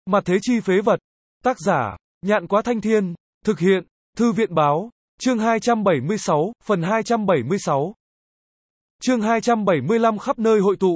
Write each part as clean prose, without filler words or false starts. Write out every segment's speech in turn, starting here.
Mặt thế chi phế vật. Tác giả, Nhạn Quá Thanh Thiên. Thực hiện, Thư viện Báo. Chương 276, phần 276. Chương 275 khắp nơi hội tụ.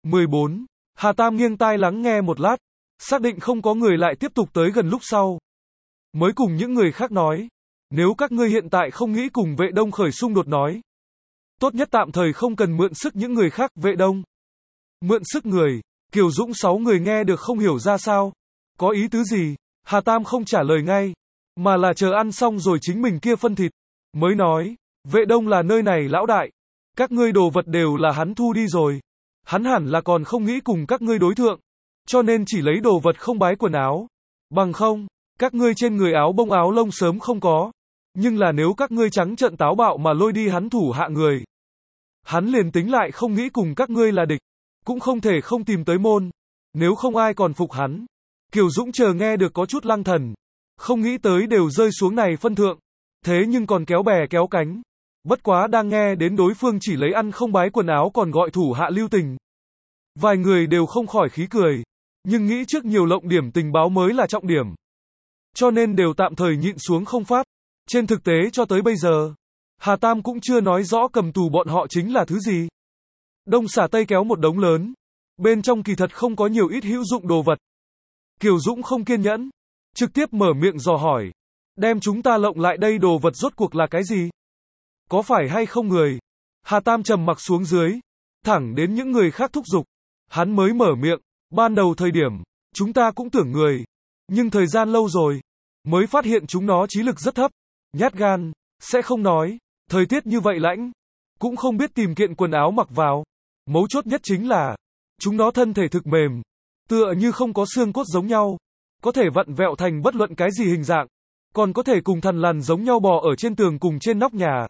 14. Hà Tam nghiêng tai lắng nghe một lát, xác định không có người lại tiếp tục tới gần lúc sau. Mới cùng những người khác nói, nếu các ngươi hiện tại không nghĩ cùng Vệ Đông khởi xung đột nói, tốt nhất tạm thời không cần mượn sức những người khác. Vệ Đông mượn sức người, Kiều Dũng 6 người nghe được không hiểu ra sao, có ý tứ gì. Hà Tam không trả lời ngay, mà là chờ ăn xong rồi chính mình kia phân thịt, mới nói, Vệ Đông là nơi này lão đại, các ngươi đồ vật đều là hắn thu đi rồi, hắn hẳn là còn không nghĩ cùng các ngươi đối thượng, cho nên chỉ lấy đồ vật không bái quần áo, bằng không, các ngươi trên người áo bông áo lông sớm không có, nhưng là nếu các ngươi trắng trợn táo bạo mà lôi đi hắn thủ hạ người, hắn liền tính lại không nghĩ cùng các ngươi là địch, cũng không thể không tìm tới môn, nếu không ai còn phục hắn. Kiều Dũng chờ nghe được có chút lăng thần, không nghĩ tới đều rơi xuống này phân thượng, thế nhưng còn kéo bè kéo cánh. Bất quá đang nghe đến đối phương chỉ lấy ăn không bái quần áo còn gọi thủ hạ lưu tình. Vài người đều không khỏi khí cười, nhưng nghĩ trước nhiều lộng điểm tình báo mới là trọng điểm. Cho nên đều tạm thời nhịn xuống không phát. Trên thực tế cho tới bây giờ, Hà Tam cũng chưa nói rõ cầm tù bọn họ chính là thứ gì. Đông xả tây kéo một đống lớn, bên trong kỳ thật không có nhiều ít hữu dụng đồ vật. Kiều Dũng không kiên nhẫn, trực tiếp mở miệng dò hỏi, đem chúng ta lộng lại đây đồ vật rốt cuộc là cái gì? Có phải hay không người? Hà Tam trầm mặc xuống dưới, thẳng đến những người khác thúc giục, hắn mới mở miệng, ban đầu thời điểm, chúng ta cũng tưởng người, nhưng thời gian lâu rồi, mới phát hiện chúng nó trí lực rất thấp, nhát gan, sẽ không nói, thời tiết như vậy lãnh, cũng không biết tìm kiện quần áo mặc vào, mấu chốt nhất chính là, chúng nó thân thể thực mềm, tựa như không có xương cốt giống nhau, có thể vặn vẹo thành bất luận cái gì hình dạng, còn có thể cùng thằn lằn giống nhau bò ở trên tường cùng trên nóc nhà.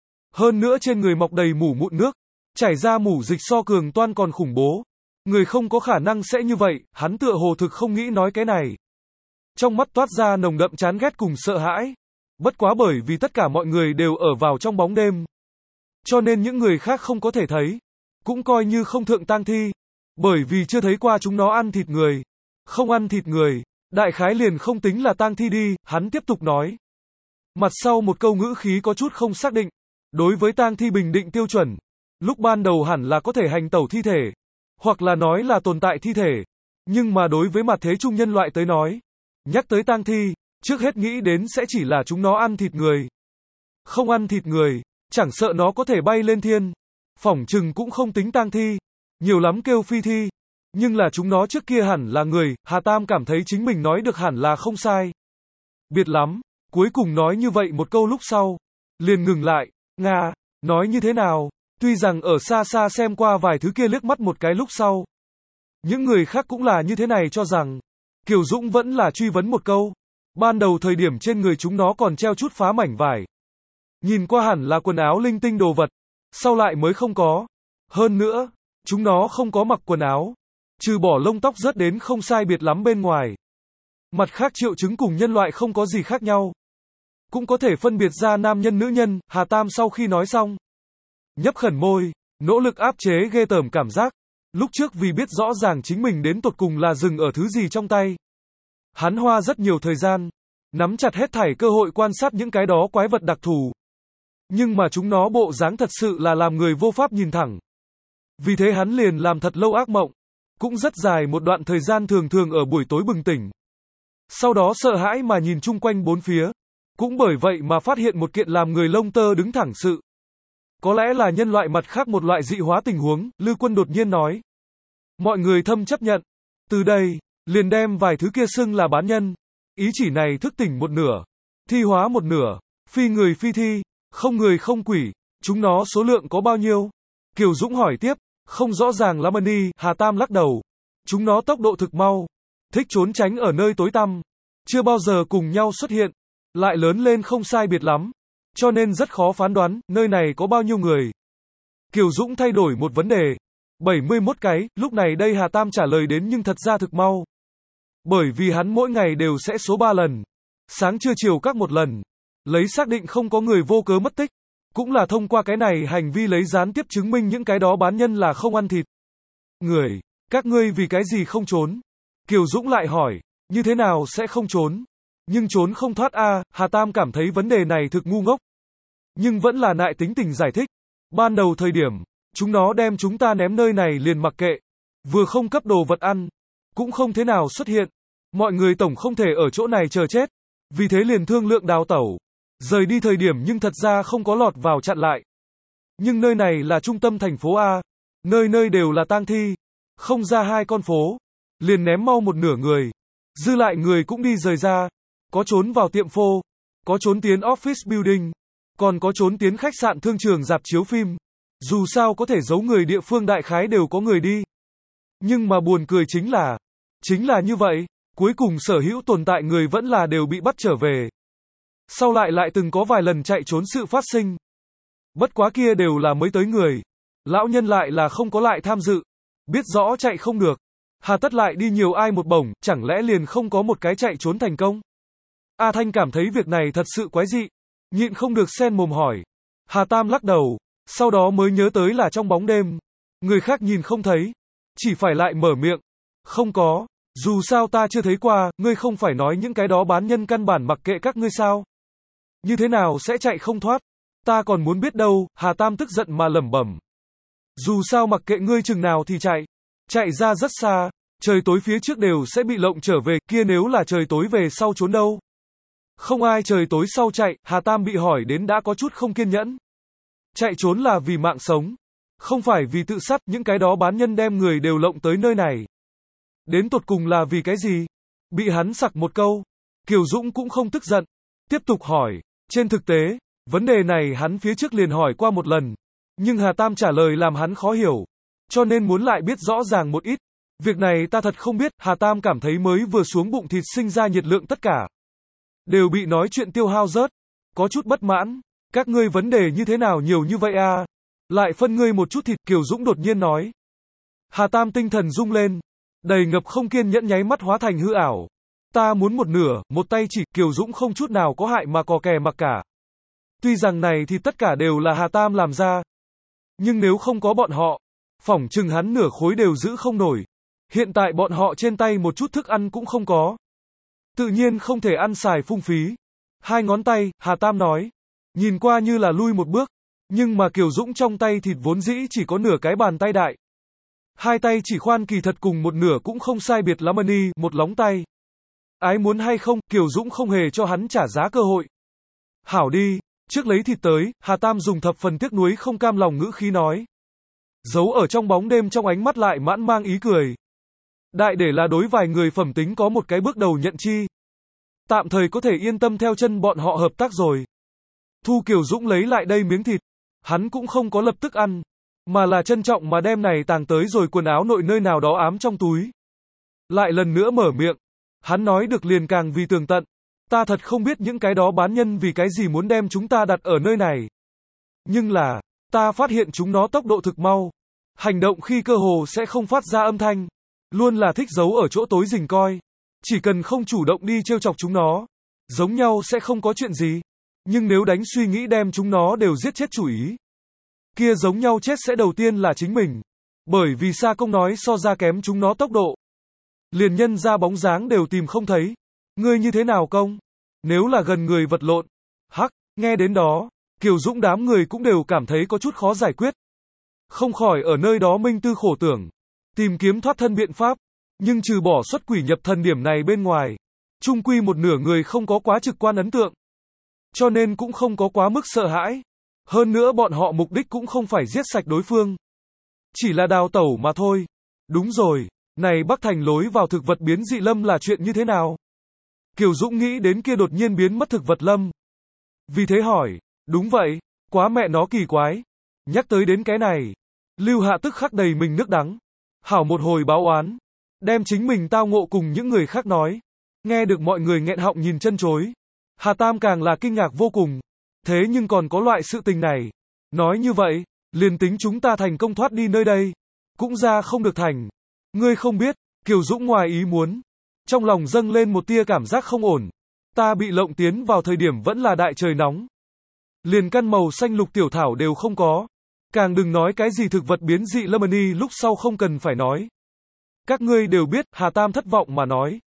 Hơn nữa trên người mọc đầy mủ mụn nước, chảy ra mủ dịch so cường toan còn khủng bố. Người không có khả năng sẽ như vậy, hắn tựa hồ thực không nghĩ nói cái này. Trong mắt toát ra nồng đậm chán ghét cùng sợ hãi. Bất quá bởi vì tất cả mọi người đều ở vào trong bóng đêm, cho nên những người khác không có thể thấy, cũng coi như không thượng tang thi, bởi vì chưa thấy qua chúng nó ăn thịt người. Không ăn thịt người, đại khái liền không tính là tang thi đi, hắn tiếp tục nói. Mặt sau một câu ngữ khí có chút không xác định. Đối với tang thi bình định tiêu chuẩn, lúc ban đầu hẳn là có thể hành tẩu thi thể, hoặc là nói là tồn tại thi thể, nhưng mà đối với mặt thế chung nhân loại tới nói, nhắc tới tang thi, trước hết nghĩ đến sẽ chỉ là chúng nó ăn thịt người. Không ăn thịt người, chẳng sợ nó có thể bay lên thiên, phỏng chừng cũng không tính tang thi, nhiều lắm kêu phi thi, nhưng là chúng nó trước kia hẳn là người. Hà Tam cảm thấy chính mình nói được hẳn là không sai. Biệt lắm, cuối cùng nói như vậy một câu lúc sau, liền ngừng lại. Nga, nói như thế nào? Tuy rằng ở xa xa xem qua vài thứ kia liếc mắt một cái lúc sau, những người khác cũng là như thế này cho rằng. Kiều Dũng vẫn là truy vấn một câu. Ban đầu thời điểm trên người chúng nó còn treo chút phá mảnh vải, nhìn qua hẳn là quần áo linh tinh đồ vật, sau lại mới không có. Hơn nữa, chúng nó không có mặc quần áo, trừ bỏ lông tóc rớt đến không sai biệt lắm bên ngoài. Mặt khác triệu chứng cùng nhân loại không có gì khác nhau. Cũng có thể phân biệt ra nam nhân nữ nhân. Hà Tam sau khi nói xong, nhấp khẩn môi, nỗ lực áp chế ghê tởm cảm giác. Lúc trước vì biết rõ ràng chính mình đến tột cùng là dừng ở thứ gì trong tay, hắn hoa rất nhiều thời gian, nắm chặt hết thảy cơ hội quan sát những cái đó quái vật đặc thù. Nhưng mà chúng nó bộ dáng thật sự là làm người vô pháp nhìn thẳng. Vì thế hắn liền làm thật lâu ác mộng, cũng rất dài một đoạn thời gian thường thường ở buổi tối bừng tỉnh. Sau đó sợ hãi mà nhìn chung quanh bốn phía. Cũng bởi vậy mà phát hiện một kiện làm người lông tơ đứng thẳng sự. Có lẽ là nhân loại mặt khác một loại dị hóa tình huống, Lư Quân đột nhiên nói. Mọi người thâm chấp nhận. Từ đây, liền đem vài thứ kia xưng là bán nhân. Ý chỉ này thức tỉnh một nửa, thi hóa một nửa, phi người phi thi, không người không quỷ. Chúng nó số lượng có bao nhiêu? Kiều Dũng hỏi tiếp, không rõ ràng lắm đi. Hà Tam lắc đầu. Chúng nó tốc độ thực mau, thích trốn tránh ở nơi tối tăm, chưa bao giờ cùng nhau xuất hiện. Lại lớn lên không sai biệt lắm, cho nên rất khó phán đoán, nơi này có bao nhiêu người. Kiều Dũng thay đổi một vấn đề. 71 cái, lúc này đây Hà Tam trả lời đến nhưng thật ra thực mau. Bởi vì hắn mỗi ngày đều sẽ số 3 lần, sáng trưa chiều các một lần, lấy xác định không có người vô cớ mất tích. Cũng là thông qua cái này hành vi lấy gián tiếp chứng minh những cái đó bán nhân là không ăn thịt người. Các ngươi vì cái gì không trốn? Kiều Dũng lại hỏi. Như thế nào sẽ không trốn? Nhưng trốn không thoát a, Hà Tam cảm thấy vấn đề này thực ngu ngốc. Nhưng vẫn là nại tính tình giải thích. Ban đầu thời điểm, chúng nó đem chúng ta ném nơi này liền mặc kệ. Vừa không cấp đồ vật ăn, cũng không thế nào xuất hiện. Mọi người tổng không thể ở chỗ này chờ chết. Vì thế liền thương lượng đào tẩu. Rời đi thời điểm nhưng thật ra không có lọt vào chặn lại. Nhưng nơi này là trung tâm thành phố A. Nơi nơi đều là tang thi. Không ra 2 con phố. Liền ném mau một nửa người. Dư lại người cũng đi rời ra. Có trốn vào tiệm phô. Có trốn tiến office building. Còn có trốn tiến khách sạn thương trường rạp chiếu phim. Dù sao có thể giấu người địa phương đại khái đều có người đi. Nhưng mà buồn cười chính là như vậy. Cuối cùng sở hữu tồn tại người vẫn là đều bị bắt trở về. Sau lại từng có vài lần chạy trốn sự phát sinh. Bất quá kia đều là mới tới người. Lão nhân lại là không có lại tham dự. Biết rõ chạy không được. Hà tất lại đi nhiều ai một bổng, chẳng lẽ liền không có một cái chạy trốn thành công? A Thanh cảm thấy việc này thật sự quái dị. Nhịn không được xen mồm hỏi. Hà Tam lắc đầu. Sau đó mới nhớ tới là trong bóng đêm. Người khác nhìn không thấy. Chỉ phải lại mở miệng. Không có. Dù sao ta chưa thấy qua, ngươi không phải nói những cái đó bán nhân căn bản mặc kệ các ngươi sao? Như thế nào sẽ chạy không thoát? Ta còn muốn biết đâu, Hà Tam tức giận mà lẩm bẩm. Dù sao mặc kệ ngươi chừng nào thì chạy. Chạy ra rất xa, trời tối phía trước đều sẽ bị lộng trở về, kia nếu là trời tối về sau trốn đâu? Không ai trời tối sau chạy, Hà Tam bị hỏi đến đã có chút không kiên nhẫn. Chạy trốn là vì mạng sống. Không phải vì tự sát, những cái đó bán nhân đem người đều lộng tới nơi này. Đến tột cùng là vì cái gì? Bị hắn sặc một câu. Kiều Dũng cũng không tức giận. Tiếp tục hỏi. Trên thực tế, vấn đề này hắn phía trước liền hỏi qua một lần. Nhưng Hà Tam trả lời làm hắn khó hiểu. Cho nên muốn lại biết rõ ràng một ít. Việc này ta thật không biết, Hà Tam cảm thấy mới vừa xuống bụng thịt sinh ra nhiệt lượng tất cả. Đều bị nói chuyện tiêu hao rớt. Có chút bất mãn. Các ngươi vấn đề như thế nào nhiều như vậy à? Lại phân ngươi một chút thịt, Kiều Dũng đột nhiên nói. Hà Tam tinh thần rung lên. Đầy ngập không kiên nhẫn nháy mắt hóa thành hư ảo. Ta muốn một nửa, một tay chỉ, Kiều Dũng không chút nào có hại mà cò kè mặc cả. Tuy rằng này thì tất cả đều là Hà Tam làm ra. Nhưng nếu không có bọn họ, phỏng chừng hắn nửa khối đều giữ không nổi. Hiện tại bọn họ trên tay một chút thức ăn cũng không có. Tự nhiên không thể ăn xài phung phí. 2 ngón tay, Hà Tam nói. Nhìn qua như là lui một bước. Nhưng mà Kiều Dũng trong tay thịt vốn dĩ chỉ có nửa cái bàn tay đại. 2 tay chỉ khoan kỳ thật cùng một nửa cũng không sai biệt lắm ni, một lóng tay. Ái muốn hay không, Kiều Dũng không hề cho hắn trả giá cơ hội. Hảo đi, trước lấy thịt tới, Hà Tam dùng thập phần tiếc nuối không cam lòng ngữ khí nói. Giấu ở trong bóng đêm trong ánh mắt lại mãn mang ý cười. Đại để là đối vài người phẩm tính có một cái bước đầu nhận chi. Tạm thời có thể yên tâm theo chân bọn họ hợp tác rồi. Thu Kiều Dũng lấy lại đây miếng thịt. Hắn cũng không có lập tức ăn. Mà là trân trọng mà đem này tàng tới rồi quần áo nội nơi nào đó ám trong túi. Lại lần nữa mở miệng. Hắn nói được liền càng vì tường tận. Ta thật không biết những cái đó bán nhân vì cái gì muốn đem chúng ta đặt ở nơi này. Nhưng là, ta phát hiện chúng nó tốc độ thực mau. Hành động khi cơ hồ sẽ không phát ra âm thanh. Luôn là thích giấu ở chỗ tối rình coi. Chỉ cần không chủ động đi trêu chọc chúng nó. Giống nhau sẽ không có chuyện gì. Nhưng nếu đánh suy nghĩ đem chúng nó đều giết chết chủ ý. Kia giống nhau chết sẽ đầu tiên là chính mình. Bởi vì Sa Công nói so ra kém chúng nó tốc độ. Liền nhân ra bóng dáng đều tìm không thấy. Ngươi như thế nào công? Nếu là gần người vật lộn. Hắc, nghe đến đó, Kiều Dũng đám người cũng đều cảm thấy có chút khó giải quyết. Không khỏi ở nơi đó minh tư khổ tưởng. Tìm kiếm thoát thân biện pháp. Nhưng trừ bỏ xuất quỷ nhập thần điểm này bên ngoài. Trung quy một nửa người không có quá trực quan ấn tượng. Cho nên cũng không có quá mức sợ hãi. Hơn nữa bọn họ mục đích cũng không phải giết sạch đối phương. Chỉ là đào tẩu mà thôi. Đúng rồi, này Bắc Thành lối vào thực vật biến dị lâm là chuyện như thế nào? Kiều Dũng nghĩ đến kia đột nhiên biến mất thực vật lâm. Vì thế hỏi, đúng vậy, quá mẹ nó kỳ quái. Nhắc tới đến cái này, Lưu Hạ tức khắc đầy mình nước đắng. Hảo một hồi báo oán. Đem chính mình tao ngộ cùng những người khác nói. Nghe được mọi người nghẹn họng nhìn chân chối. Hà Tam càng là kinh ngạc vô cùng. Thế nhưng còn có loại sự tình này. Nói như vậy, liền tính chúng ta thành công thoát đi nơi đây. Cũng ra không được thành. Ngươi không biết, Kiều Dũng ngoài ý muốn. Trong lòng dâng lên một tia cảm giác không ổn. Ta bị lộng tiến vào thời điểm vẫn là đại trời nóng. Liền căn màu xanh lục tiểu thảo đều không có. Càng đừng nói cái gì thực vật biến dị Lemony lúc sau không cần phải nói. Các ngươi đều biết, Hà Tam thất vọng mà nói.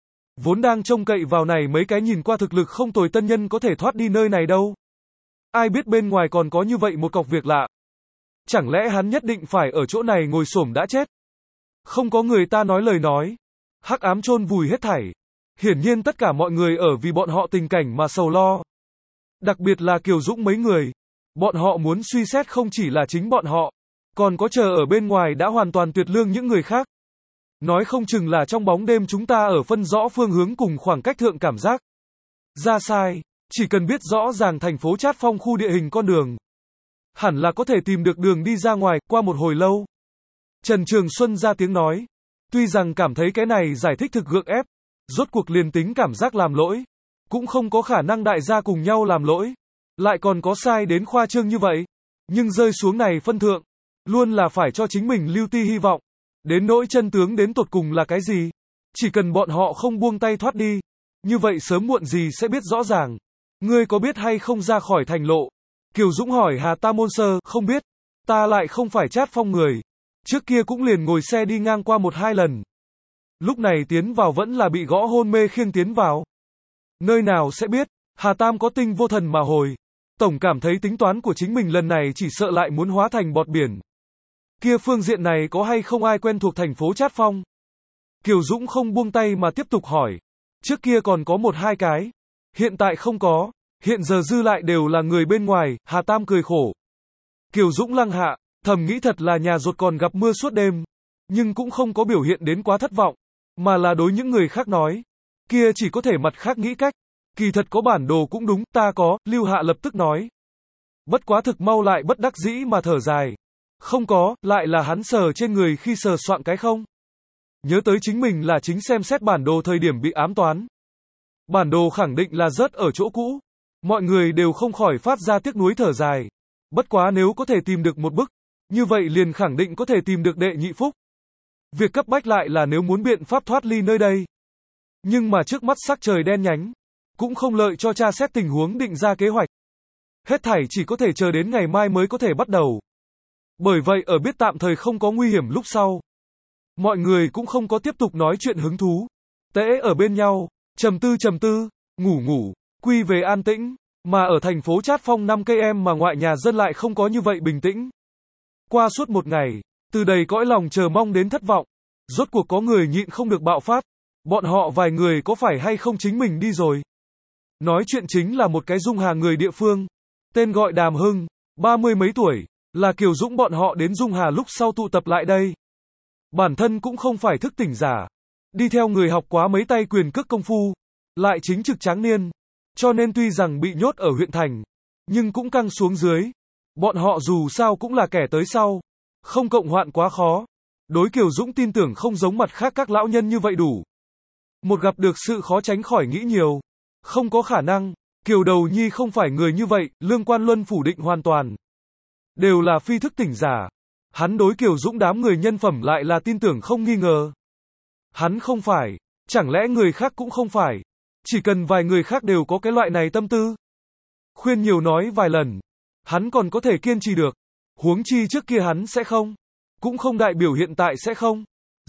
Vốn đang trông cậy vào này mấy cái nhìn qua thực lực không tồi tân nhân có thể thoát đi nơi này đâu. Ai biết bên ngoài còn có như vậy một cọc việc lạ. Chẳng lẽ hắn nhất định phải ở chỗ này ngồi xổm đã chết? Không có người ta nói lời nói. Hắc ám chôn vùi hết thảy. Hiển nhiên tất cả mọi người ở vì bọn họ tình cảnh mà sầu lo. Đặc biệt là Kiều Dũng mấy người. Bọn họ muốn suy xét không chỉ là chính bọn họ, còn có chờ ở bên ngoài đã hoàn toàn tuyệt lương những người khác. Nói không chừng là trong bóng đêm chúng ta ở phân rõ phương hướng cùng khoảng cách thượng cảm giác. Ra sai, chỉ cần biết rõ ràng thành phố Trát Phong khu địa hình con đường. Hẳn là có thể tìm được đường đi ra ngoài, qua một hồi lâu. Trần Trường Xuân ra tiếng nói. Tuy rằng cảm thấy cái này giải thích thực gượng ép, rốt cuộc liền tính cảm giác làm lỗi. Cũng không có khả năng đại gia cùng nhau làm lỗi. Lại còn có sai đến khoa trương như vậy. Nhưng rơi xuống này phân thượng, luôn là phải cho chính mình lưu ti hy vọng. Đến nỗi chân tướng đến tột cùng là cái gì? Chỉ cần bọn họ không buông tay thoát đi, như vậy sớm muộn gì sẽ biết rõ ràng. Ngươi có biết hay không ra khỏi thành lộ? Kiều Dũng hỏi Hà Tam Môn Sơ, không biết. Ta lại không phải Trát Phong người. Trước kia cũng liền ngồi xe đi ngang qua 1-2 lần. Lúc này tiến vào vẫn là bị gõ hôn mê khiêng tiến vào. Nơi nào sẽ biết, Hà Tam có tinh vô thần mà hồi. Tổng cảm thấy tính toán của chính mình lần này chỉ sợ lại muốn hóa thành bọt biển. Kia phương diện này có hay không ai quen thuộc thành phố Trát Phong? Kiều Dũng không buông tay mà tiếp tục hỏi. Trước kia còn có 1-2 cái. Hiện tại không có. Hiện giờ dư lại đều là người bên ngoài. Hà Tam cười khổ. Kiều Dũng lăng hạ, thầm nghĩ thật là nhà rột còn gặp mưa suốt đêm. Nhưng cũng không có biểu hiện đến quá thất vọng. Mà là đối những người khác nói. Kia chỉ có thể mặt khác nghĩ cách. Kỳ thật có bản đồ cũng đúng, ta có, Lưu Hạ lập tức nói. Bất quá thực mau lại bất đắc dĩ mà thở dài. Không có, lại là hắn sờ trên người khi sờ soạn cái không. Nhớ tới chính mình là chính xem xét bản đồ thời điểm bị ám toán. Bản đồ khẳng định là rớt ở chỗ cũ. Mọi người đều không khỏi phát ra tiếc nuối thở dài. Bất quá nếu có thể tìm được một bức, như vậy liền khẳng định có thể tìm được đệ nhị phúc. Việc cấp bách lại là nếu muốn biện pháp thoát ly nơi đây. Nhưng mà trước mắt sắc trời đen nhánh, cũng không lợi cho tra xét tình huống định ra kế hoạch. Hết thảy chỉ có thể chờ đến ngày mai mới có thể bắt đầu. Bởi vậy ở biết tạm thời không có nguy hiểm lúc sau. Mọi người cũng không có tiếp tục nói chuyện hứng thú. Tễ ở bên nhau, trầm tư, ngủ, quy về an tĩnh. Mà ở thành phố Trát Phong 5 cây em mà ngoại nhà dân lại không có như vậy bình tĩnh. Qua suốt một ngày, từ đầy cõi lòng chờ mong đến thất vọng. Rốt cuộc có người nhịn không được bạo phát. Bọn họ vài người có phải hay không chính mình đi rồi. Nói chuyện chính là một cái Dung Hà người địa phương. Tên gọi Đàm Hưng, 30 mấy tuổi, là Kiều Dũng bọn họ đến Dung Hà lúc sau tụ tập lại đây. Bản thân cũng không phải thức tỉnh giả. Đi theo người học quá mấy tay quyền cước công phu. Lại chính trực tráng niên. Cho nên tuy rằng bị nhốt ở huyện thành, nhưng cũng căng xuống dưới. Bọn họ dù sao cũng là kẻ tới sau. Không cộng hoạn quá khó. Đối Kiều Dũng tin tưởng không giống mặt khác các lão nhân như vậy đủ. Một gặp được sự khó tránh khỏi nghĩ nhiều. Không có khả năng. Kiều Đầu Nhi không phải người như vậy, Lương Quan Luân phủ định hoàn toàn. Đều là phi thức tỉnh giả. Hắn đối Kiều Dũng đám người nhân phẩm lại là tin tưởng không nghi ngờ. Hắn không phải. Chẳng lẽ người khác cũng không phải. Chỉ cần vài người khác đều có cái loại này tâm tư. Khuyên nhiều nói vài lần. Hắn còn có thể kiên trì được. Huống chi trước kia hắn sẽ không. Cũng không đại biểu hiện tại sẽ không.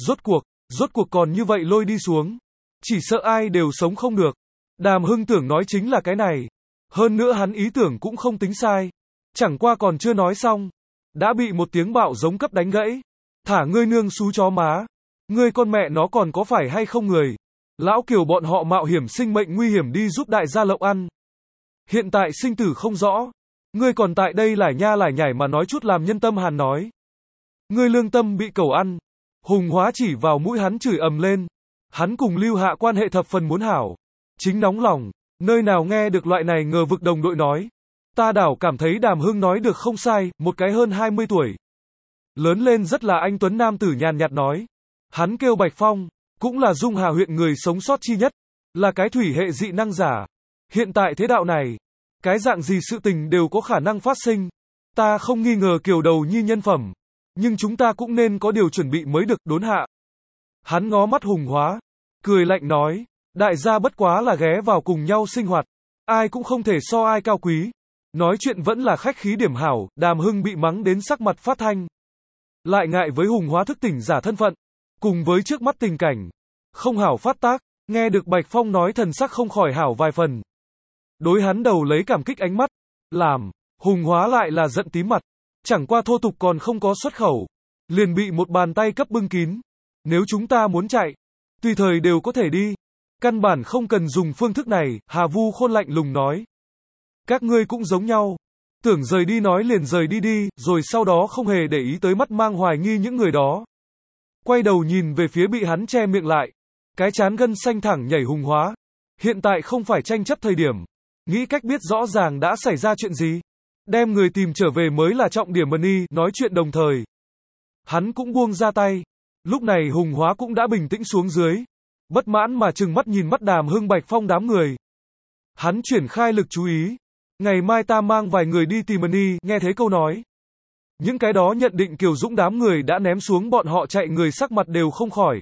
Rốt cuộc còn như vậy lôi đi xuống. Chỉ sợ ai đều sống không được. Đàm Hưng tưởng nói chính là cái này. Hơn nữa hắn ý tưởng cũng không tính sai. Chẳng qua còn chưa nói xong. Đã bị một tiếng bạo giống cấp đánh gãy. Thả ngươi nương xú chó má. Ngươi con mẹ nó còn có phải hay không người. Lão Kiều bọn họ mạo hiểm sinh mệnh nguy hiểm đi giúp đại gia lộng ăn. Hiện tại sinh tử không rõ. Ngươi còn tại đây lải nha lải nhải mà nói chút làm nhân tâm hàn nói. Ngươi lương tâm bị cẩu ăn. Hùng Hóa chỉ vào mũi hắn chửi ầm lên. Hắn cùng Lưu Hạ quan hệ thập phần muốn hảo. Chính nóng lòng. Nơi nào nghe được loại này ngờ vực đồng đội nói. Ta đảo cảm thấy Đàm Hưng nói được không sai, một cái hơn 20 tuổi. Lớn lên rất là anh tuấn nam tử nhàn nhạt nói. Hắn kêu Bạch Phong, cũng là Dung Hà huyện người sống sót chi nhất. Là cái thủy hệ dị năng giả. Hiện tại thế đạo này, cái dạng gì sự tình đều có khả năng phát sinh. Ta không nghi ngờ Kiều Đầu Nhi nhân phẩm. Nhưng chúng ta cũng nên có điều chuẩn bị mới được, đốn hạ. Hắn ngó mắt Hùng Hóa, cười lạnh nói. Đại gia bất quá là ghé vào cùng nhau sinh hoạt. Ai cũng không thể so ai cao quý. Nói chuyện vẫn là khách khí điểm hảo, Đàm Hưng bị mắng đến sắc mặt phát thanh. Lại ngại với Hùng Hóa thức tỉnh giả thân phận. Cùng với trước mắt tình cảnh. Không hảo phát tác. Nghe được Bạch Phong nói thần sắc không khỏi hảo vài phần. Đối hắn đầu lấy cảm kích ánh mắt. Làm, Hùng Hóa lại là giận tím mặt. Chẳng qua thô tục còn không có xuất khẩu. Liền bị một bàn tay cấp bưng kín. Nếu chúng ta muốn chạy, tùy thời đều có thể đi. Căn bản không cần dùng phương thức này, Hà Vu Khôn lạnh lùng nói. Các ngươi cũng giống nhau. Tưởng rời đi nói liền rời đi đi, rồi sau đó không hề để ý tới mắt mang hoài nghi những người đó. Quay đầu nhìn về phía bị hắn che miệng lại. Cái chán gân xanh thẳng nhảy Hùng Hóa. Hiện tại không phải tranh chấp thời điểm. Nghĩ cách biết rõ ràng đã xảy ra chuyện gì. Đem người tìm trở về mới là trọng điểm. Money nói chuyện đồng thời. Hắn cũng buông ra tay. Lúc này Hùng Hóa cũng đã bình tĩnh xuống dưới. Bất mãn mà trừng mắt nhìn mắt Đàm Hưng Bạch Phong đám người. Hắn chuyển khai lực chú ý. Ngày mai ta mang vài người đi tìm Money, nghe thấy câu nói. Những cái đó nhận định Kiều Dũng đám người đã ném xuống bọn họ chạy người sắc mặt đều không khỏi.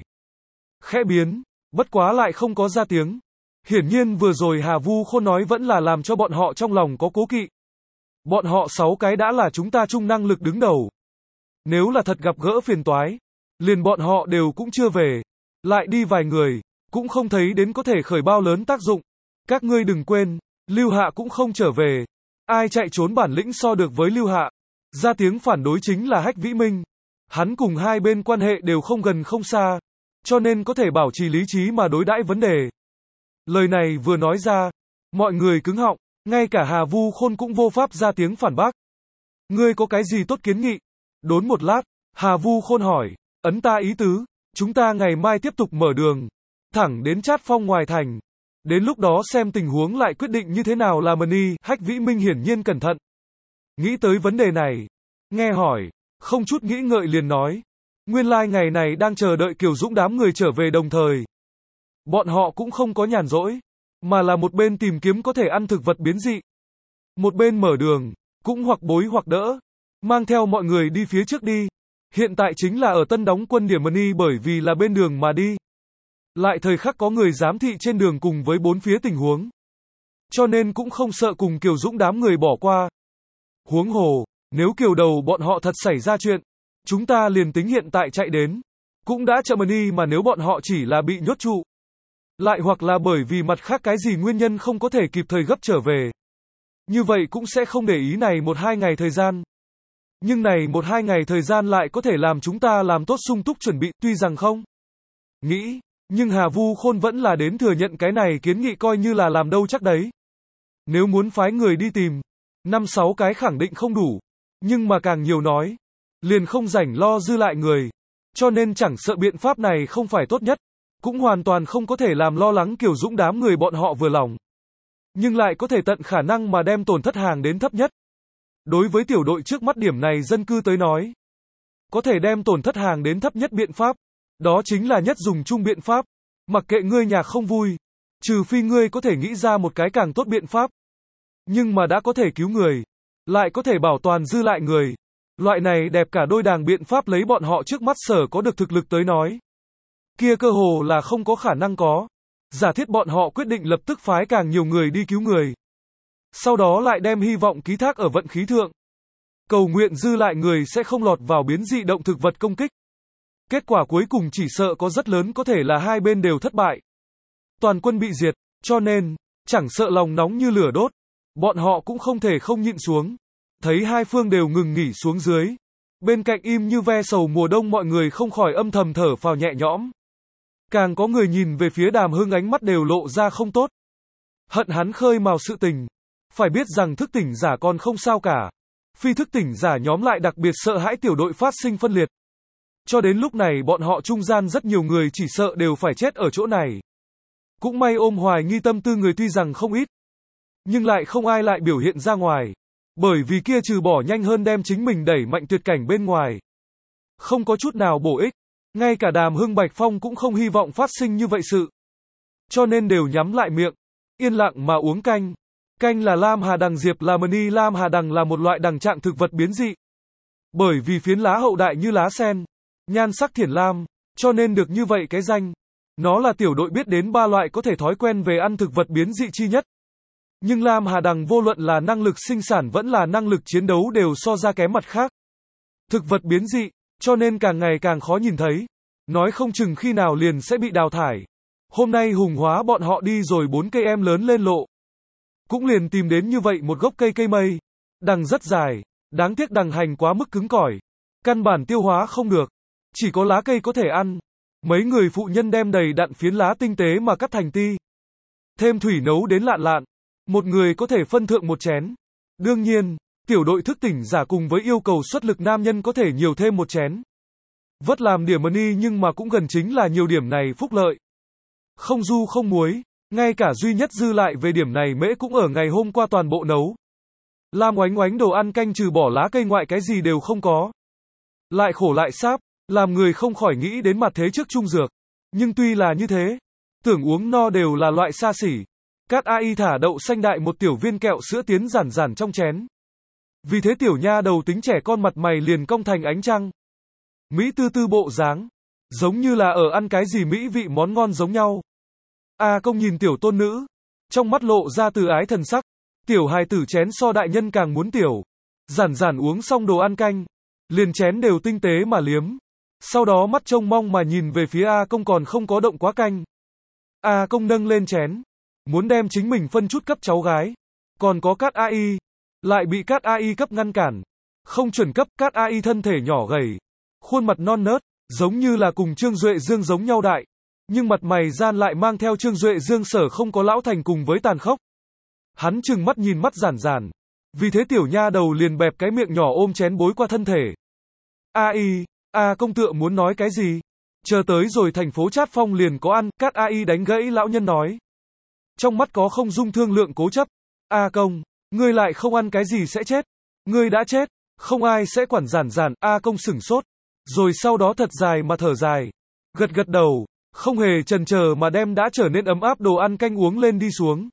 Khẽ biến, bất quá lại không có ra tiếng. Hiển nhiên vừa rồi Hà Vu Khôn nói vẫn là làm cho bọn họ trong lòng có cố kỵ. Bọn họ 6 cái đã là chúng ta chung năng lực đứng đầu. Nếu là thật gặp gỡ phiền toái, liền bọn họ đều cũng chưa về. Lại đi vài người, cũng không thấy đến có thể khởi bao lớn tác dụng. Các ngươi đừng quên, Lưu Hạ cũng không trở về. Ai chạy trốn bản lĩnh so được với Lưu Hạ. Ra tiếng phản đối chính là Hách Vĩ Minh. Hắn cùng hai bên quan hệ đều không gần không xa, cho nên có thể bảo trì lý trí mà đối đãi vấn đề. Lời này vừa nói ra, mọi người cứng họng, ngay cả Hà Vu Khôn cũng vô pháp ra tiếng phản bác. Ngươi có cái gì tốt kiến nghị? Đốn một lát, Hà Vu Khôn hỏi, ấn ta ý tứ, chúng ta ngày mai tiếp tục mở đường, thẳng đến Trát Phong ngoài thành. Đến lúc đó xem tình huống lại quyết định như thế nào là Money. Hách Vĩ Minh hiển nhiên cẩn thận. Nghĩ tới vấn đề này, nghe hỏi, không chút nghĩ ngợi liền nói. Nguyên lai ngày này đang chờ đợi Kiều Dũng đám người trở về đồng thời. Bọn họ cũng không có nhàn rỗi, mà là một bên tìm kiếm có thể ăn thực vật biến dị. Một bên mở đường, cũng hoặc bối hoặc đỡ, mang theo mọi người đi phía trước đi. Hiện tại chính là ở tân đóng quân điểm Money bởi vì là bên đường mà đi. Lại thời khắc có người giám thị trên đường cùng với bốn phía tình huống. Cho nên cũng không sợ cùng Kiều Dũng đám người bỏ qua. Huống hồ, nếu Kiều đầu bọn họ thật xảy ra chuyện, chúng ta liền tính hiện tại chạy đến. Cũng đã chậm Money mà nếu bọn họ chỉ là bị nhốt trụ. Lại hoặc là bởi vì mặt khác cái gì nguyên nhân không có thể kịp thời gấp trở về. Như vậy cũng sẽ không để ý này 1-2 ngày thời gian. Nhưng này 1-2 ngày thời gian lại có thể làm chúng ta làm tốt sung túc chuẩn bị, tuy rằng không nghĩ, nhưng Hà Vu Khôn vẫn là đến thừa nhận cái này kiến nghị coi như là làm đâu chắc đấy. Nếu muốn phái người đi tìm, 5-6 cái khẳng định không đủ, nhưng mà càng nhiều nói, liền không rảnh lo dư lại người, cho nên chẳng sợ biện pháp này không phải tốt nhất, cũng hoàn toàn không có thể làm lo lắng Kiều Dũng đám người bọn họ vừa lòng. Nhưng lại có thể tận khả năng mà đem tổn thất hàng đến thấp nhất. Đối với tiểu đội trước mắt điểm này dân cư tới nói, có thể đem tổn thất hàng đến thấp nhất biện pháp, đó chính là nhất dùng chung biện pháp. Mặc kệ ngươi nhà không vui, trừ phi ngươi có thể nghĩ ra một cái càng tốt biện pháp. Nhưng mà đã có thể cứu người, lại có thể bảo toàn dư lại người. Loại này đẹp cả đôi đàng biện pháp lấy bọn họ trước mắt sở có được thực lực tới nói. Kia cơ hồ là không có khả năng có. Giả thiết bọn họ quyết định lập tức phái càng nhiều người đi cứu người. Sau đó lại đem hy vọng ký thác ở vận khí thượng. Cầu nguyện dư lại người sẽ không lọt vào biến dị động thực vật công kích. Kết quả cuối cùng chỉ sợ có rất lớn có thể là hai bên đều thất bại. Toàn quân bị diệt, cho nên, chẳng sợ lòng nóng như lửa đốt. Bọn họ cũng không thể không nhịn xuống. Thấy hai phương đều ngừng nghỉ xuống dưới. Bên cạnh im như ve sầu mùa đông mọi người không khỏi âm thầm thở phào nhẹ nhõm. Càng có người nhìn về phía Đàm Hưng ánh mắt đều lộ ra không tốt. Hận hắn khơi mào sự tình. Phải biết rằng thức tỉnh giả còn không sao cả. Phi thức tỉnh giả nhóm lại đặc biệt sợ hãi tiểu đội phát sinh phân liệt. Cho đến lúc này bọn họ trung gian rất nhiều người chỉ sợ đều phải chết ở chỗ này. Cũng may ôm hoài nghi tâm tư người tuy rằng không ít. Nhưng lại không ai lại biểu hiện ra ngoài. Bởi vì kia trừ bỏ nhanh hơn đem chính mình đẩy mạnh tuyệt cảnh bên ngoài. Không có chút nào bổ ích. Ngay cả Đàm Hưng Bạch Phong cũng không hy vọng phát sinh như vậy sự. Cho nên đều nhắm lại miệng. Yên lặng mà uống canh. Canh là Lam Hà Đằng Diệp là Money. Lam Hà Đằng là một loại đằng trạng thực vật biến dị. Bởi vì phiến lá hậu đại như lá sen, nhan sắc thiển lam, cho nên được như vậy cái danh. Nó là tiểu đội biết đến 3 loại có thể thói quen về ăn thực vật biến dị chi nhất. Nhưng Lam Hà Đằng vô luận là năng lực sinh sản vẫn là năng lực chiến đấu đều so ra kém mặt khác. Thực vật biến dị, cho nên càng ngày càng khó nhìn thấy. Nói không chừng khi nào liền sẽ bị đào thải. Hôm nay hùng hóa bọn họ đi rồi 4 cây em lớn lên lộ. Cũng liền tìm đến như vậy một gốc cây mây. Đằng rất dài, đáng tiếc đằng hành quá mức cứng cỏi. Căn bản tiêu hóa không được. Chỉ có lá cây có thể ăn. Mấy người phụ nhân đem đầy đặn phiến lá tinh tế mà cắt thành ti. Thêm thủy nấu đến lạn lạn. Một người có thể phân thượng một chén. Đương nhiên, tiểu đội thức tỉnh giả cùng với yêu cầu xuất lực nam nhân có thể nhiều thêm một chén. Vất làm điểm money nhưng mà cũng gần chính là nhiều điểm này phúc lợi. Không du không muối, ngay cả duy nhất dư lại về điểm này mễ cũng ở ngày hôm qua toàn bộ nấu. Lam oánh oánh đồ ăn canh trừ bỏ lá cây ngoại cái gì đều không có. Lại khổ lại sáp, làm người không khỏi nghĩ đến mặt thế trước trung dược. Nhưng tuy là như thế, tưởng uống no đều là loại xa xỉ. Cát AI thả đậu xanh đại một tiểu viên kẹo sữa tiến giản giản trong chén. Vì thế tiểu nha đầu tính trẻ con mặt mày liền cong thành ánh trăng. Mỹ tư tư bộ dáng, giống như là ở ăn cái gì mỹ vị món ngon giống nhau. A Công nhìn tiểu tôn nữ, trong mắt lộ ra từ ái thần sắc. Tiểu hài tử chén so đại nhân càng muốn tiểu. Giản giản uống xong đồ ăn canh, liền chén đều tinh tế mà liếm. Sau đó mắt trông mong mà nhìn về phía A Công còn không có động quá canh. A Công nâng lên chén, muốn đem chính mình phân chút cấp cháu gái. Còn có Cát AI, lại bị Cát AI cấp ngăn cản. Không chuẩn cấp. Cát AI thân thể nhỏ gầy, khuôn mặt non nớt, giống như là cùng Trương Duệ Dương giống nhau đại. Nhưng mặt mày gian lại mang theo Trương Duệ Dương sở không có lão thành cùng với tàn khốc. Hắn trừng mắt nhìn mắt giản giản. Vì thế tiểu nha đầu liền bẹp cái miệng nhỏ ôm chén bối qua thân thể. AI, A Công tựa muốn nói cái gì? Chờ tới rồi thành phố Trát Phong liền có ăn. Cát AI đánh gãy lão nhân nói. Trong mắt có không dung thương lượng cố chấp. A Công, ngươi lại không ăn cái gì sẽ chết. Ngươi đã chết, không ai sẽ quản giản giản. A Công sửng sốt. Rồi sau đó thật dài mà thở dài. Gật gật đầu, không hề chần chờ mà đem đã trở nên ấm áp đồ ăn canh uống lên đi xuống.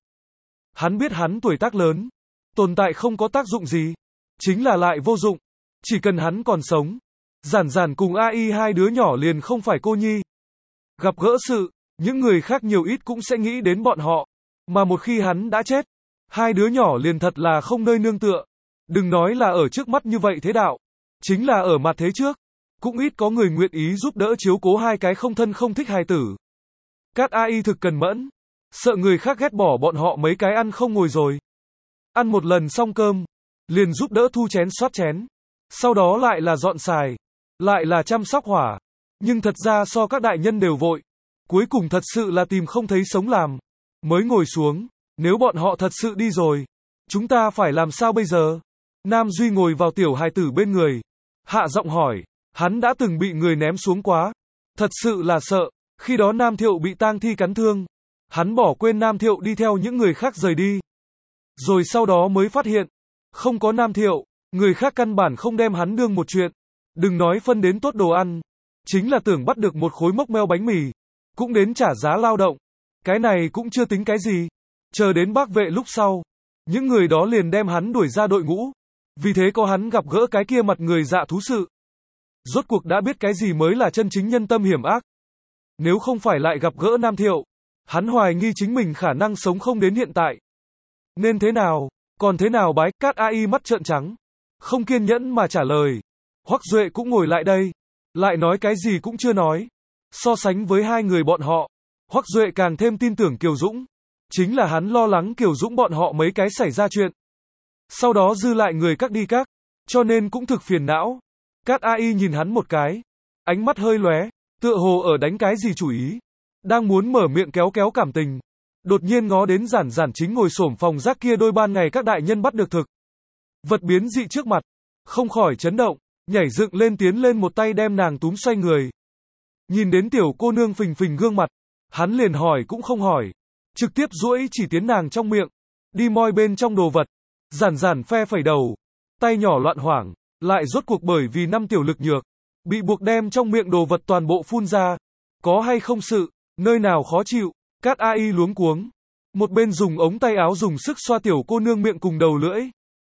Hắn biết hắn tuổi tác lớn, tồn tại không có tác dụng gì, chính là lại vô dụng. Chỉ cần hắn còn sống, giản giản cùng AI hai đứa nhỏ liền không phải cô nhi. Gặp gỡ sự, những người khác nhiều ít cũng sẽ nghĩ đến bọn họ. Mà một khi hắn đã chết, hai đứa nhỏ liền thật là không nơi nương tựa. Đừng nói là ở trước mắt như vậy thế đạo, chính là ở mặt thế trước, cũng ít có người nguyện ý giúp đỡ chiếu cố hai cái không thân không thích hài tử. Cát AI thực cần mẫn, sợ người khác ghét bỏ bọn họ mấy cái ăn không ngồi rồi. Ăn một lần xong cơm, liền giúp đỡ thu chén soát chén. Sau đó lại là dọn xài, lại là chăm sóc hỏa. Nhưng thật ra so các đại nhân đều vội. Cuối cùng thật sự là tìm không thấy sống làm. Mới ngồi xuống, nếu bọn họ thật sự đi rồi, chúng ta phải làm sao bây giờ? Nam Duy ngồi vào tiểu hài tử bên người, hạ giọng hỏi. Hắn đã từng bị người ném xuống quá. Thật sự là sợ. Khi đó Nam Thiệu bị tang thi cắn thương. Hắn bỏ quên Nam Thiệu đi theo những người khác rời đi. Rồi sau đó mới phát hiện. Không có Nam Thiệu. Người khác căn bản không đem hắn đương một chuyện. Đừng nói phân đến tốt đồ ăn. Chính là tưởng bắt được một khối mốc meo bánh mì. Cũng đến trả giá lao động. Cái này cũng chưa tính cái gì. Chờ đến bác vệ lúc sau. Những người đó liền đem hắn đuổi ra đội ngũ. Vì thế có hắn gặp gỡ cái kia mặt người dạ thú sự. Rốt cuộc đã biết cái gì mới là chân chính nhân tâm hiểm ác. Nếu không phải lại gặp gỡ Nam Thiệu, hắn hoài nghi chính mình khả năng sống không đến hiện tại. Nên thế nào, còn thế nào bái? Cát AI mắt trợn trắng, không kiên nhẫn mà trả lời. Hoắc Duệ cũng ngồi lại đây, lại nói cái gì cũng chưa nói. So sánh với hai người bọn họ, Hoắc Duệ càng thêm tin tưởng Kiều Dũng. Chính là hắn lo lắng Kiều Dũng bọn họ mấy cái xảy ra chuyện. Sau đó dư lại người các đi các, cho nên cũng thực phiền não. Cát AI nhìn hắn một cái, ánh mắt hơi lóe, tựa hồ ở đánh cái gì chủ ý. Đang muốn mở miệng kéo kéo cảm tình. Đột nhiên ngó đến giản giản chính ngồi xổm phòng rác kia đôi ban ngày các đại nhân bắt được thực. Vật biến dị trước mặt, không khỏi chấn động, nhảy dựng lên tiến lên một tay đem nàng túm xoay người. Nhìn đến tiểu cô nương phình phình gương mặt, hắn liền hỏi cũng không hỏi, trực tiếp duỗi chỉ tiến nàng trong miệng, đi moi bên trong đồ vật. Giản giản phe phẩy đầu, tay nhỏ loạn hoảng, lại rốt cuộc bởi vì 5 tiểu lực nhược, bị buộc đem trong miệng đồ vật toàn bộ phun ra. Có hay không sự, nơi nào khó chịu? Cát AI luống cuống, một bên dùng ống tay áo dùng sức xoa tiểu cô nương miệng cùng đầu lưỡi,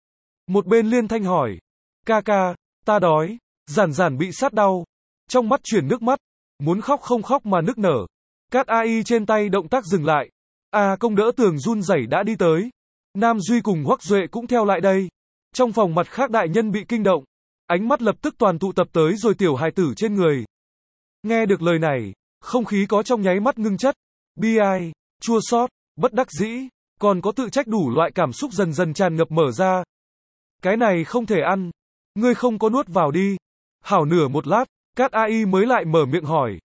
một bên liên thanh hỏi, ca ca, ta đói. Giản giản bị sát đau, trong mắt chuyển nước mắt, muốn khóc không khóc mà nức nở. Cát AI trên tay động tác dừng lại. A Công đỡ tường run rẩy đã đi tới. Nam Duy cùng Hoắc Duệ cũng theo lại đây. Trong phòng mặt khác đại nhân bị kinh động, ánh mắt lập tức toàn tụ tập tới rồi tiểu hài tử trên người. Nghe được lời này, không khí có trong nháy mắt ngưng chất. bi ai, chua xót, bất đắc dĩ, còn có tự trách, đủ loại cảm xúc dần dần tràn ngập mở ra. Cái này không thể ăn. Ngươi không có nuốt vào đi. Hảo nửa một lát, Cát AI mới lại mở miệng hỏi.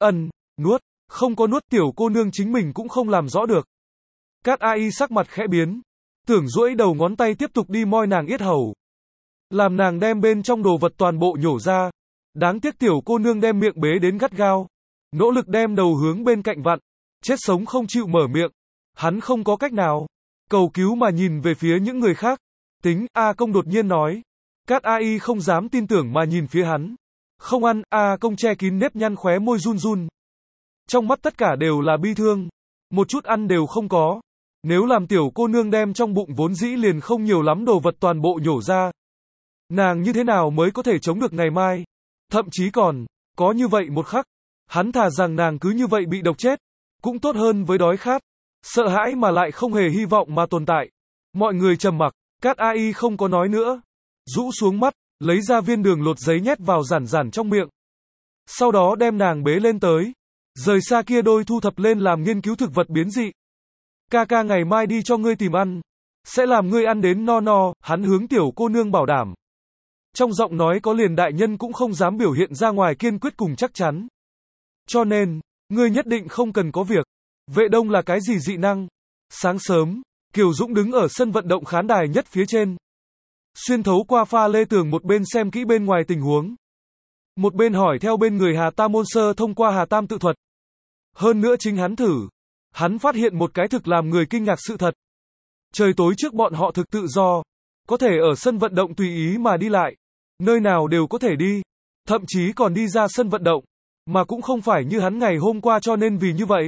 Nuốt, không có nuốt. Tiểu cô nương chính mình cũng không làm rõ được. Cát AI sắc mặt khẽ biến. Tưởng duỗi đầu ngón tay tiếp tục đi moi nàng yết hầu. Làm nàng đem bên trong đồ vật toàn bộ nhổ ra. Đáng tiếc tiểu cô nương đem miệng bế đến gắt gao. Nỗ lực đem đầu hướng bên cạnh vặn. Chết sống không chịu mở miệng. Hắn không có cách nào. Cầu cứu mà nhìn về phía những người khác. Tính, A Công đột nhiên nói. Cát AI không dám tin tưởng mà nhìn phía hắn. Không ăn, A Công che kín nếp nhăn, khóe môi run run. Trong mắt tất cả đều là bi thương. Một chút ăn đều không có. Nếu làm tiểu cô nương đem trong bụng vốn dĩ liền không nhiều lắm đồ vật toàn bộ nhổ ra. Nàng như thế nào mới có thể chống được ngày mai? Thậm chí còn, có như vậy một khắc. Hắn thà rằng nàng cứ như vậy bị độc chết. Cũng tốt hơn với đói khát. Sợ hãi mà lại không hề hy vọng mà tồn tại. Mọi người trầm mặc. Cát AI không có nói nữa. Rũ xuống mắt, lấy ra viên đường lột giấy nhét vào giản giản trong miệng. Sau đó đem nàng bế lên tới. Rời xa kia đôi thu thập lên làm nghiên cứu thực vật biến dị. Ca ca ngày mai đi cho ngươi tìm ăn. Sẽ làm ngươi ăn đến no no, hắn hướng tiểu cô nương bảo đảm. Trong giọng nói có liền đại nhân cũng không dám biểu hiện ra ngoài kiên quyết cùng chắc chắn. Cho nên, ngươi nhất định không cần có việc. Vệ đông là cái gì dị năng? Sáng sớm, Kiều Dũng đứng ở sân vận động khán đài nhất phía trên. Xuyên thấu qua pha lê tường, một bên xem kỹ bên ngoài tình huống. Một bên hỏi theo bên người Hà Tam môn sơ thông qua Hà Tam tự thuật. Hơn nữa chính hắn thử. Hắn phát hiện một cái thực làm người kinh ngạc sự thật. Trời tối trước bọn họ thực tự do. Có thể ở sân vận động tùy ý mà đi lại. Nơi nào đều có thể đi. Thậm chí còn đi ra sân vận động. Mà cũng không phải như hắn ngày hôm qua, cho nên vì như vậy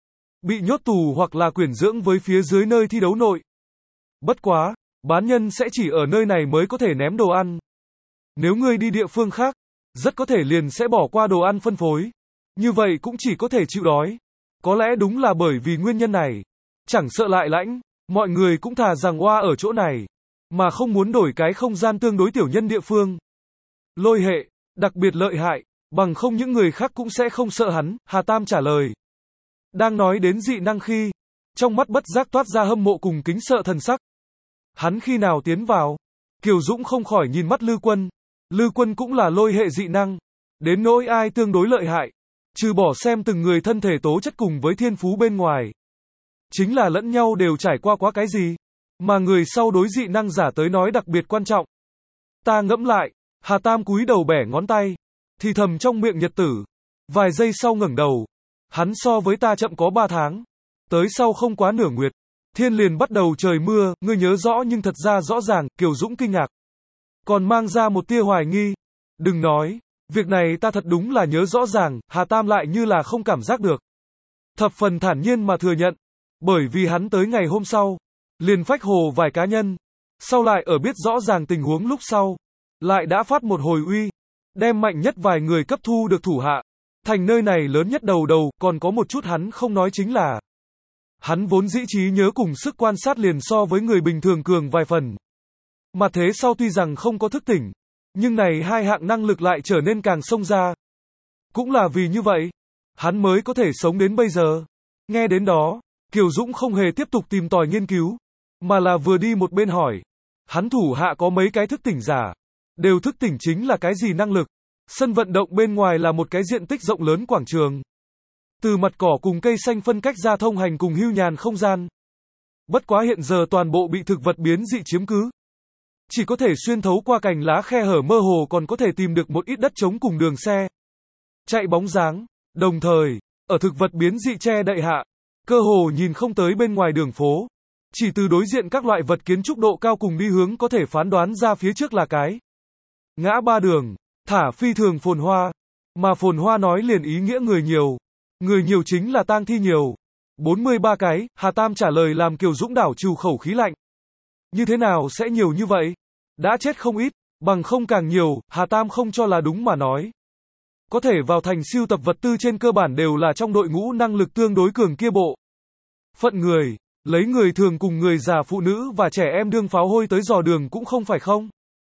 bị nhốt tù hoặc là quyển dưỡng với phía dưới nơi thi đấu nội. Bất quá, bán nhân sẽ chỉ ở nơi này mới có thể ném đồ ăn. Nếu ngươi đi địa phương khác, rất có thể liền sẽ bỏ qua đồ ăn phân phối. Như vậy cũng chỉ có thể chịu đói. Có lẽ đúng là bởi vì nguyên nhân này. Chẳng sợ lại lãnh, mọi người cũng thà rằng oa ở chỗ này. Mà không muốn đổi cái không gian tương đối tiểu nhân địa phương. Lôi hệ, đặc biệt lợi hại, bằng không những người khác cũng sẽ không sợ hắn, Hà Tam trả lời. Đang nói đến dị năng khi, trong mắt bất giác toát ra hâm mộ cùng kính sợ thần sắc. Hắn khi nào tiến vào? Kiều Dũng không khỏi nhìn mắt Lư Quân. Lư Quân cũng là lôi hệ dị năng. Đến nỗi ai tương đối lợi hại. Trừ bỏ xem từng người thân thể tố chất cùng với thiên phú bên ngoài. Chính là lẫn nhau đều trải qua quá cái gì. Mà người sau đối dị năng giả tới nói đặc biệt quan trọng. Ta ngẫm lại. Hà Tam cúi đầu bẻ ngón tay. Thì thầm trong miệng nhật tử. Vài giây sau ngẩng đầu. Hắn so với ta chậm có 3 tháng. Tới sau không quá nửa nguyệt. Thiên liền bắt đầu trời mưa, ngươi nhớ rõ nhưng thật ra rõ ràng, Kiều Dũng kinh ngạc. Còn mang ra một tia hoài nghi. Đừng nói, việc này ta thật đúng là nhớ rõ ràng, Hà Tam lại như là không cảm giác được. Thập phần thản nhiên mà thừa nhận. Bởi vì hắn tới ngày hôm sau, liền phách hồ vài cá nhân. Sau lại ở biết rõ ràng tình huống lúc sau, lại đã phát một hồi uy. Đem mạnh nhất vài người cấp thu được thủ hạ. Thành nơi này lớn nhất đầu, còn có một chút hắn không nói chính là hắn vốn dĩ trí nhớ cùng sức quan sát liền so với người bình thường cường vài phần. Mà thế sau tuy rằng không có thức tỉnh, nhưng này hai hạng năng lực lại trở nên càng xông ra. Cũng là vì như vậy, hắn mới có thể sống đến bây giờ. Nghe đến đó, Kiều Dũng không hề tiếp tục tìm tòi nghiên cứu, mà là vừa đi một bên hỏi. Hắn thủ hạ có mấy cái thức tỉnh giả, đều thức tỉnh chính là cái gì năng lực? Sân vận động bên ngoài là một cái diện tích rộng lớn quảng trường. Từ mặt cỏ cùng cây xanh phân cách ra thông hành cùng hưu nhàn không gian. Bất quá hiện giờ toàn bộ bị thực vật biến dị chiếm cứ. Chỉ có thể xuyên thấu qua cành lá khe hở mơ hồ còn có thể tìm được một ít đất trống cùng đường xe chạy bóng dáng. Đồng thời, ở thực vật biến dị che đậy hạ, cơ hồ nhìn không tới bên ngoài đường phố. Chỉ từ đối diện các loại vật kiến trúc độ cao cùng đi hướng có thể phán đoán ra phía trước là cái ngã ba đường, thả phi thường phồn hoa. Mà phồn hoa nói liền ý nghĩa người nhiều. Người nhiều chính là tang thi nhiều. 43 cái, Hà Tam trả lời làm Kiều Dũng đảo trừ khẩu khí lạnh. Như thế nào sẽ nhiều như vậy? Đã chết không ít, bằng không càng nhiều, Hà Tam không cho là đúng mà nói. Có thể vào thành siêu tập vật tư trên cơ bản đều là trong đội ngũ năng lực tương đối cường kia bộ phận người, lấy người thường cùng người già, phụ nữ và trẻ em đương pháo hôi tới dò đường cũng không phải không?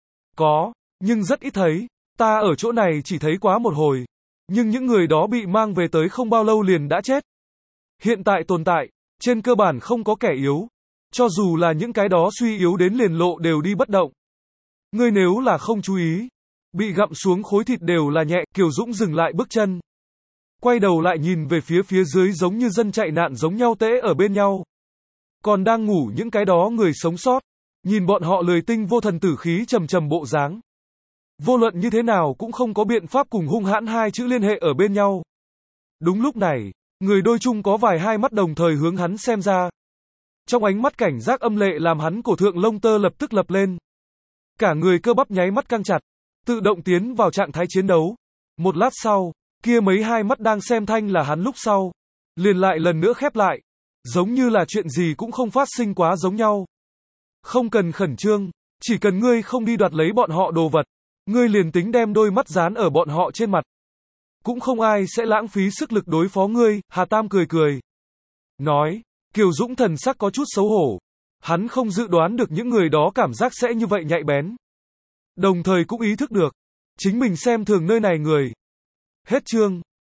Có, nhưng rất ít thấy, ta ở chỗ này chỉ thấy quá một hồi. Nhưng những người đó bị mang về tới không bao lâu liền đã chết. Hiện tại tồn tại, trên cơ bản không có kẻ yếu. Cho dù là những cái đó suy yếu đến liền lộ đều đi bất động. Ngươi nếu là không chú ý, bị gặm xuống khối thịt đều là nhẹ. Kiều Dũng dừng lại bước chân. Quay đầu lại nhìn về phía dưới giống như dân chạy nạn giống nhau tễ ở bên nhau. Còn đang ngủ những cái đó người sống sót. Nhìn bọn họ lười tinh vô thần tử khí trầm trầm bộ dáng. Vô luận như thế nào cũng không có biện pháp cùng hung hãn hai chữ liên hệ ở bên nhau. Đúng lúc này, người đôi chung có vài hai mắt đồng thời hướng hắn xem ra. Trong ánh mắt cảnh giác âm lệ làm hắn cổ thượng lông tơ lập tức lập lên. Cả người cơ bắp nháy mắt căng chặt, tự động tiến vào trạng thái chiến đấu. Một lát sau, kia mấy hai mắt đang xem thanh là hắn lúc sau, liền lại lần nữa khép lại, giống như là chuyện gì cũng không phát sinh quá giống nhau. Không cần khẩn trương, chỉ cần ngươi không đi đoạt lấy bọn họ đồ vật, ngươi liền tính đem đôi mắt dán ở bọn họ trên mặt. Cũng không ai sẽ lãng phí sức lực đối phó ngươi, Hà Tam cười cười. Nói, Kiều Dũng thần sắc có chút xấu hổ. Hắn không dự đoán được những người đó cảm giác sẽ như vậy nhạy bén. Đồng thời cũng ý thức được, chính mình xem thường nơi này người. Hết chương.